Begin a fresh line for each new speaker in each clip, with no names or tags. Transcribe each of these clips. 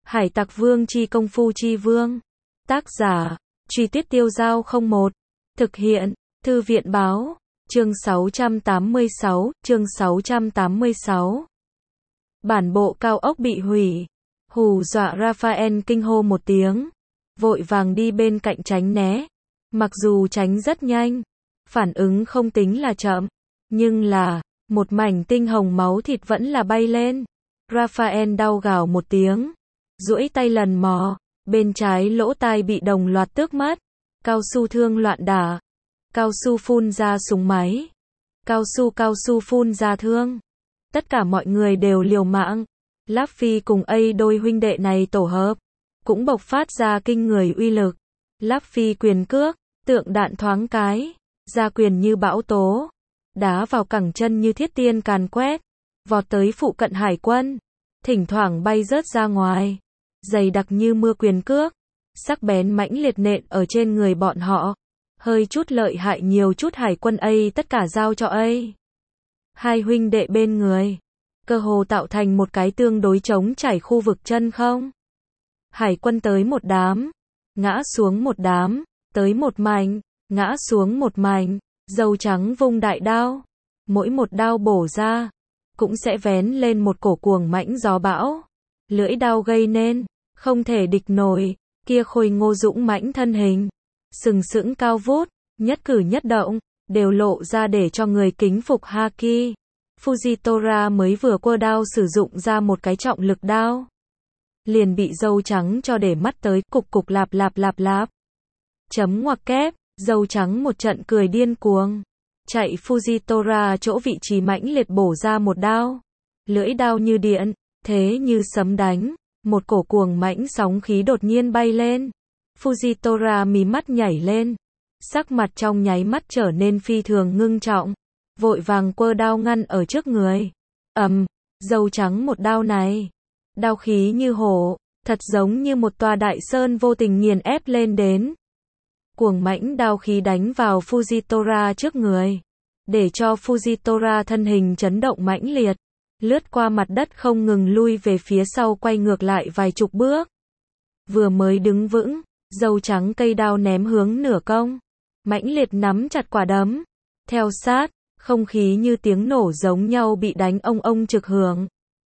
Hải Tặc Vương chi công phu chi vương. Tác giả, Truy Tuyết Tiêu Giao 01. Thực hiện, Thư viện báo, chương 686. Bản bộ cao ốc bị hủy. Hù dọa Raphael kinh hô một tiếng. Vội vàng đi bên cạnh tránh né. Mặc dù tránh rất nhanh, phản ứng không tính là chậm, nhưng là, một mảnh tinh hồng máu thịt vẫn là bay lên. Raphael đau gào một tiếng, duỗi tay lần mò, bên trái lỗ tai bị đồng loạt tước mất. Cao su thương loạn đả. Cao su phun ra súng máy. Cao su phun ra thương. Tất cả mọi người đều liều mạng. Luffy cùng A đôi huynh đệ này tổ hợp, cũng bộc phát ra kinh người uy lực. Luffy quyền cước, tượng đạn thoáng cái, ra quyền như bão tố, đá vào cẳng chân như thiết tiên càn quét, vọt tới phụ cận hải quân, thỉnh thoảng bay rớt ra ngoài, dày đặc như mưa quyền cước, sắc bén mãnh liệt nện ở trên người bọn họ, hơi chút lợi hại nhiều chút hải quân A tất cả giao cho A. Hai huynh đệ bên người, cơ hồ tạo thành một cái tương đối trống trải khu vực chân không. Hải quân tới một đám, ngã xuống một đám, tới một mảnh, ngã xuống một mảnh, dâu trắng vung đại đao, mỗi một đao bổ ra, cũng sẽ vén lên một cổ cuồng mãnh gió bão. Lưỡi đao gây nên, không thể địch nổi, kia khôi ngô dũng mãnh thân hình, sừng sững cao vút, nhất cử nhất động, đều lộ ra để cho người kính phục haki. Fujitora mới vừa quơ đao sử dụng ra một cái trọng lực đao, liền bị dâu trắng cho để mắt tới, cục cục lạp lạp. Chấm ngoặc kép, dâu trắng một trận cười điên cuồng, chạy Fujitora chỗ vị trí mãnh liệt bổ ra một đao. Lưỡi đao như điện, thế như sấm đánh, một cổ cuồng mãnh sóng khí đột nhiên bay lên. Fujitora mí mắt nhảy lên, sắc mặt trong nháy mắt trở nên phi thường ngưng trọng, vội vàng quơ đao ngăn ở trước người. Dâu trắng một đao này, đao khí như hổ, thật giống như một tòa đại sơn vô tình nghiền ép lên đến. Cuồng mãnh đao khí đánh vào Fujitora trước người, để cho Fujitora thân hình chấn động mãnh liệt, lướt qua mặt đất không ngừng lui về phía sau, quay ngược lại vài chục bước. Vừa mới đứng vững, dâu trắng cây đao ném hướng nửa công, mãnh liệt nắm chặt quả đấm. Theo sát, không khí như tiếng nổ giống nhau bị đánh ông trực hưởng.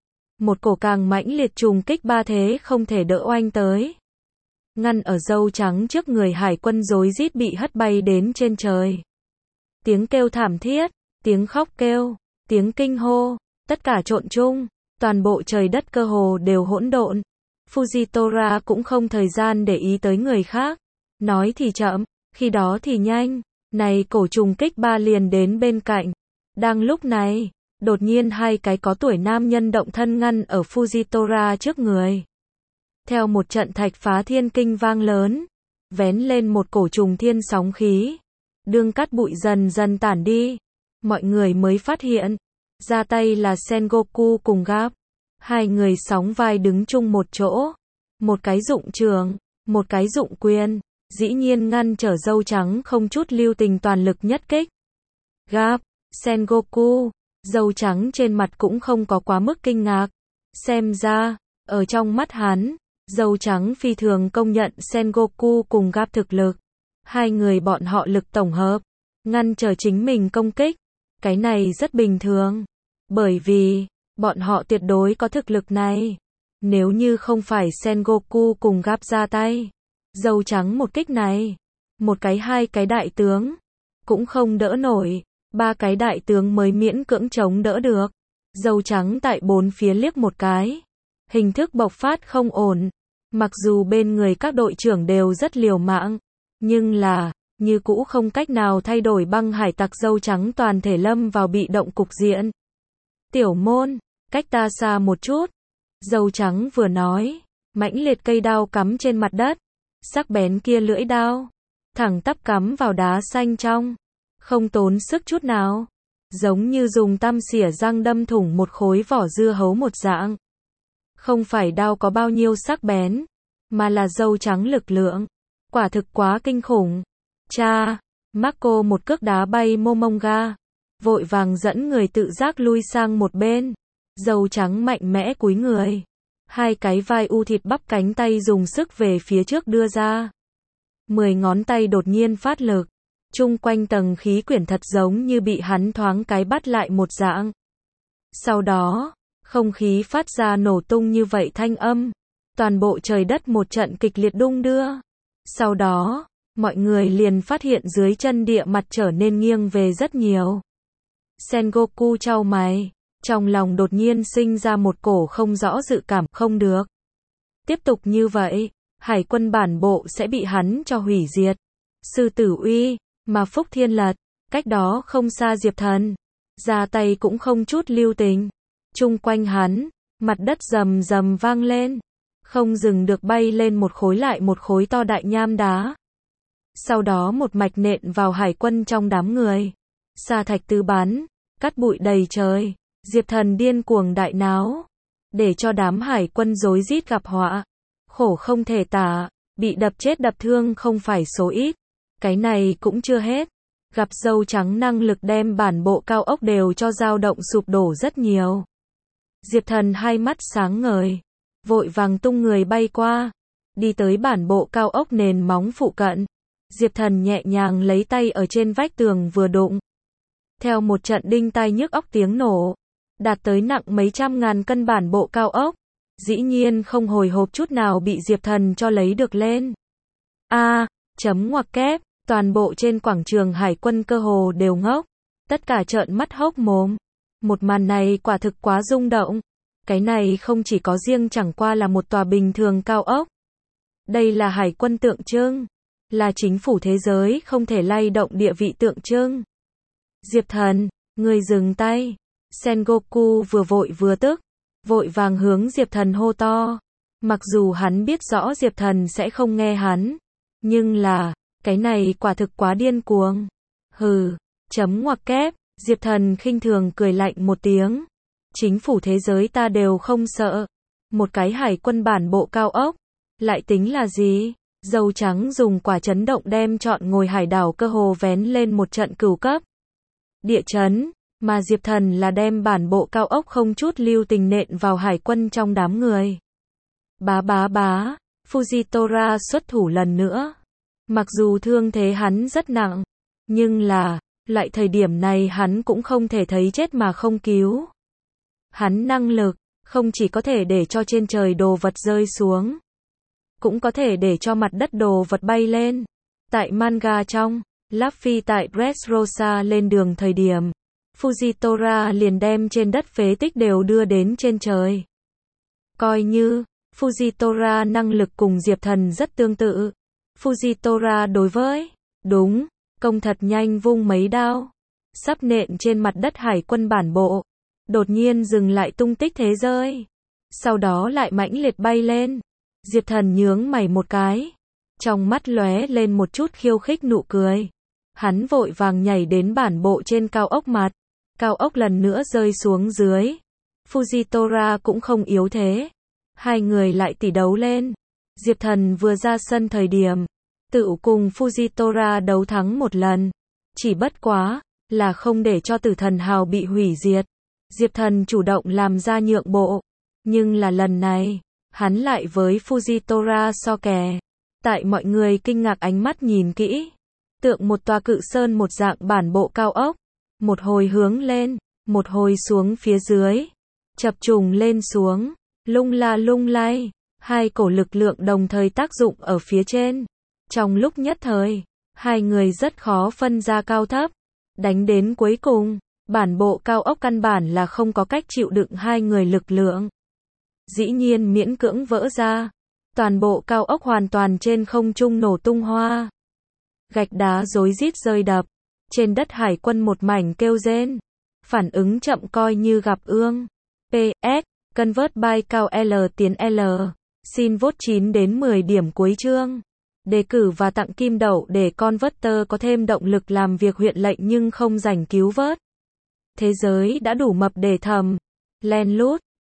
Một cổ càng mãnh liệt trùng kích ba thế không thể đỡ oanh tới. Ngăn ở dâu trắng trước người hải quân rối rít bị hất bay đến trên trời. Tiếng kêu thảm thiết, tiếng khóc kêu, tiếng kinh hô, tất cả trộn chung, toàn bộ trời đất cơ hồ đều hỗn độn. Fujitora cũng không thời gian để ý tới người khác, nói thì chậm, khi đó thì nhanh, này cổ trùng kích ba liền đến bên cạnh. Đang lúc này, đột nhiên hai cái có tuổi nam nhân động thân ngăn ở Fujitora trước người. Theo một trận thạch phá thiên kinh vang lớn, vén lên một cổ trùng thiên sóng khí, đương cát bụi dần dần tản đi, mọi người mới phát hiện, ra tay là Sengoku cùng Garp. Hai người sóng vai đứng chung một chỗ, một cái dụng trường, một cái dụng quyền, dĩ nhiên ngăn trở dâu trắng không chút lưu tình toàn lực nhất kích. Garp, Sengoku, dâu trắng trên mặt cũng không có quá mức kinh ngạc, xem ra, ở trong mắt hắn, dâu trắng phi thường công nhận Sengoku cùng Garp thực lực. Hai người bọn họ lực tổng hợp, ngăn trở chính mình công kích, cái này rất bình thường, bởi vì bọn họ tuyệt đối có thực lực này. Nếu như không phải Sengoku cùng Garp ra tay, dâu trắng một kích này, một cái hai cái đại tướng cũng không đỡ nổi, ba cái đại tướng mới miễn cưỡng chống đỡ được. Dâu trắng tại bốn phía liếc một cái, hình thức bộc phát không ổn. Mặc dù bên người các đội trưởng đều rất liều mạng, nhưng là, như cũ không cách nào thay đổi băng hải tặc dâu trắng toàn thể lâm vào bị động cục diện. Tiểu môn, cách ta xa một chút. Dâu trắng vừa nói, mãnh liệt cây đao cắm trên mặt đất, sắc bén kia lưỡi đao, thẳng tắp cắm vào đá xanh trong, không tốn sức chút nào, giống như dùng tăm xỉa răng đâm thủng một khối vỏ dưa hấu một dạng. Không phải đao có bao nhiêu sắc bén, mà là dâu trắng lực lượng, quả thực quá kinh khủng. Cha, Marco một cước đá bay Momonga, vội vàng dẫn người tự giác lui sang một bên. Dâu trắng mạnh mẽ cúi người, Hai cái vai u thịt bắp cánh tay dùng sức về phía trước đưa ra. 10 ngón tay đột nhiên phát lực. Chung quanh tầng khí quyển thật giống như bị hắn thoáng cái bắt lại một dạng. Sau đó, không khí phát ra nổ tung như vậy thanh âm. Toàn bộ trời đất một trận kịch liệt đung đưa. Sau đó, mọi người liền phát hiện dưới chân địa mặt trở nên nghiêng về rất nhiều. Sengoku chau mày, trong lòng đột nhiên sinh ra một cổ không rõ dự cảm, không được. Tiếp tục như vậy, hải quân bản bộ sẽ bị hắn cho hủy diệt. Sư tử uy, mà Phúc Thiên Lật, cách đó không xa Diệp Thần, ra tay cũng không chút lưu tình. Chung quanh hắn, mặt đất rầm rầm vang lên, không dừng được bay lên một khối lại một khối to đại nham đá. Sau đó một mạch nện vào hải quân trong đám người. Sa thạch tứ bắn, cát bụi đầy trời. Diệp Thần điên cuồng đại náo, để cho đám hải quân rối rít gặp họa. Khổ không thể tả, bị đập chết đập thương không phải số ít. Cái này cũng chưa hết. Gặp dâu trắng năng lực đem bản bộ cao ốc đều cho dao động sụp đổ rất nhiều. Diệp Thần hai mắt sáng ngời, vội vàng tung người bay qua, đi tới bản bộ cao ốc nền móng phụ cận. Diệp Thần nhẹ nhàng lấy tay ở trên vách tường vừa đụng. Theo một trận đinh tai nhức óc tiếng nổ, đạt tới nặng mấy trăm ngàn cân bản bộ cao ốc, dĩ nhiên không hồi hộp chút nào bị Diệp Thần cho lấy được lên. Chấm ngoặc kép, toàn bộ trên quảng trường hải quân cơ hồ đều ngốc, tất cả trợn mắt hốc mồm. Một màn này quả thực quá rung động. Cái này không chỉ có riêng chẳng qua là một tòa bình thường cao ốc. Đây là hải quân tượng trưng, là chính phủ thế giới không thể lay động địa vị tượng trưng. Diệp Thần, người dừng tay. Sengoku vừa vội vừa tức, vội vàng hướng Diệp Thần hô to. Mặc dù hắn biết rõ Diệp Thần sẽ không nghe hắn, nhưng là, cái này quả thực quá điên cuồng. Hừ, chấm ngoặc kép, Diệp Thần khinh thường cười lạnh một tiếng. Chính phủ thế giới ta đều không sợ. Một cái hải quân bản bộ cao ốc, lại tính là gì? Dâu trắng dùng quả chấn động đem trọn ngồi hải đảo cơ hồ vén lên một trận cửu cấp địa chấn, mà Diệp Thần là đem bản bộ cao ốc không chút lưu tình nện vào hải quân trong đám người. Bá, Fujitora xuất thủ lần nữa. Mặc dù thương thế hắn rất nặng, nhưng là, lại thời điểm này hắn cũng không thể thấy chết mà không cứu. Hắn năng lực, không chỉ có thể để cho trên trời đồ vật rơi xuống, cũng có thể để cho mặt đất đồ vật bay lên. Tại manga trong, Luffy tại Dressrosa lên đường thời điểm, Fujitora liền đem trên đất phế tích đều đưa đến trên trời. Coi như, Fujitora năng lực cùng Diệp Thần rất tương tự. Fujitora đối với, đúng, công thật nhanh vung mấy đao, sắp nện trên mặt đất hải quân bản bộ, đột nhiên dừng lại tung tích thế rơi. Sau đó lại mãnh liệt bay lên. Diệp Thần nhướng mày một cái, trong mắt lóe lên một chút khiêu khích nụ cười. Hắn vội vàng nhảy đến bản bộ trên cao ốc mặt. Cao ốc lần nữa rơi xuống dưới. Fujitora cũng không yếu thế. Hai người lại tỉ đấu lên. Diệp Thần vừa ra sân thời điểm, tự cùng Fujitora đấu thắng một lần. Chỉ bất quá, là không để cho tử thần hào bị hủy diệt. Diệp Thần chủ động làm ra nhượng bộ. Nhưng là lần này, hắn lại với Fujitora so kè. Tại mọi người kinh ngạc ánh mắt nhìn kỹ, tượng một tòa cự sơn một dạng bản bộ cao ốc, một hồi hướng lên, một hồi xuống phía dưới, chập trùng lên xuống, lung la lung lay, hai cổ lực lượng đồng thời tác dụng ở phía trên. Trong lúc nhất thời, hai người rất khó phân ra cao thấp, đánh đến cuối cùng, bản bộ cao ốc căn bản là không có cách chịu đựng hai người lực lượng. Dĩ nhiên miễn cưỡng vỡ ra, toàn bộ cao ốc hoàn toàn trên không trung nổ tung hoa. Gạch đá rối rít rơi đập, trên đất hải quân một mảnh kêu rên. Phản ứng chậm coi như gặp ương. PS, convert by cao L tiến L. Xin vote 9 đến 10 điểm cuối chương. Đề cử và tặng kim đậu để Converter có thêm động lực làm việc huyện lệnh nhưng không rảnh cứu vớt. Thế giới đã đủ mập để thầm. Len lút.